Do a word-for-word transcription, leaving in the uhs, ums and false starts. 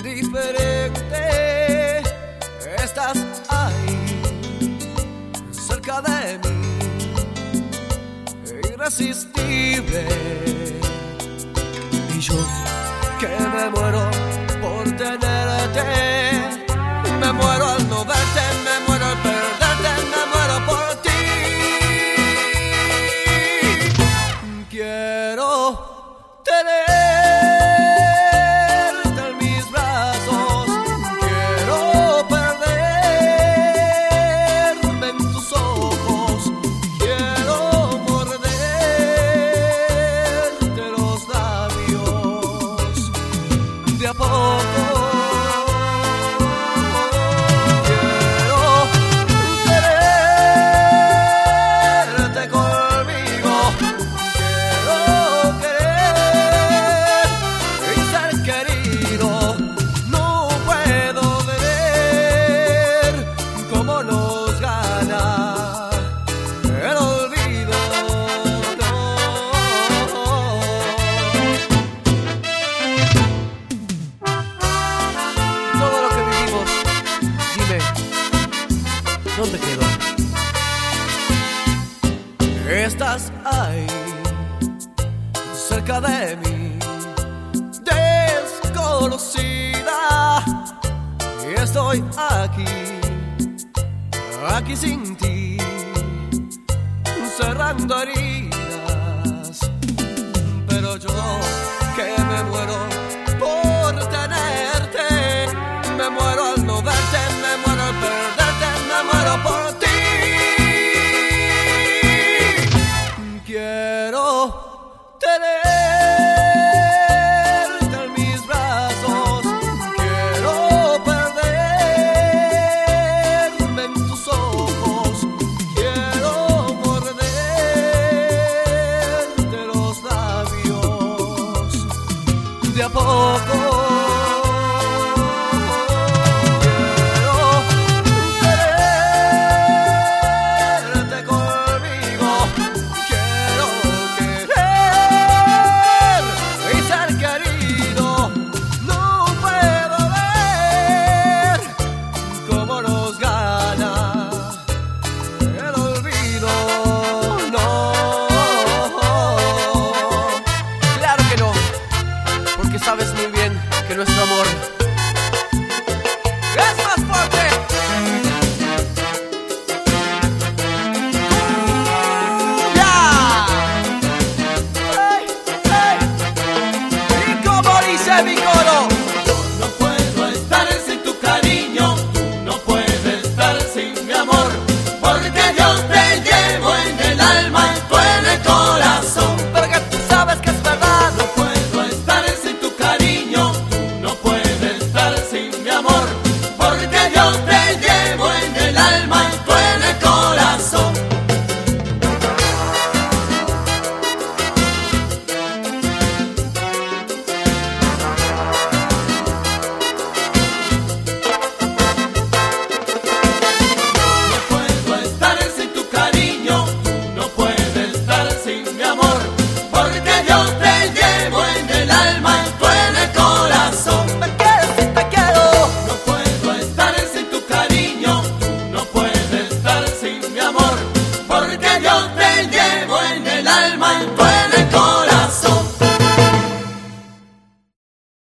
diferente. Estás ahí, cerca de mí, irresistible. Y yo que me muero por tenerte, me muero al no verte, me muero al perderte, me muero por ti. Quiero tenerte en mis brazos, quiero perderme en tus ojos, quiero morderte los labios de a poco. ¿Dónde quedó? Estás ahí, cerca de mí, desconocida. Y estoy aquí, aquí sin ti, cerrando heridas. Pero yo que me muero por tenerte, me muero al no verte, me muero al perderte, me muero por ti. Quiero tenerte en mis brazos, quiero perderme en tus ojos, quiero morderte los labios de a poco. Sabes muy bien que nuestro amor es más fuerte. ¡Ya! ¡Hey, hey! Y como dice mi coro: yo no puedo estar sin tu cariño, tú no puedes estar sin mi amor, porque yo te llevo en el alma y tú en el corazón. Porque tú sabes que es verdad. No puedo estar sin tu cariño, tú no puedes estar sin mi amor, porque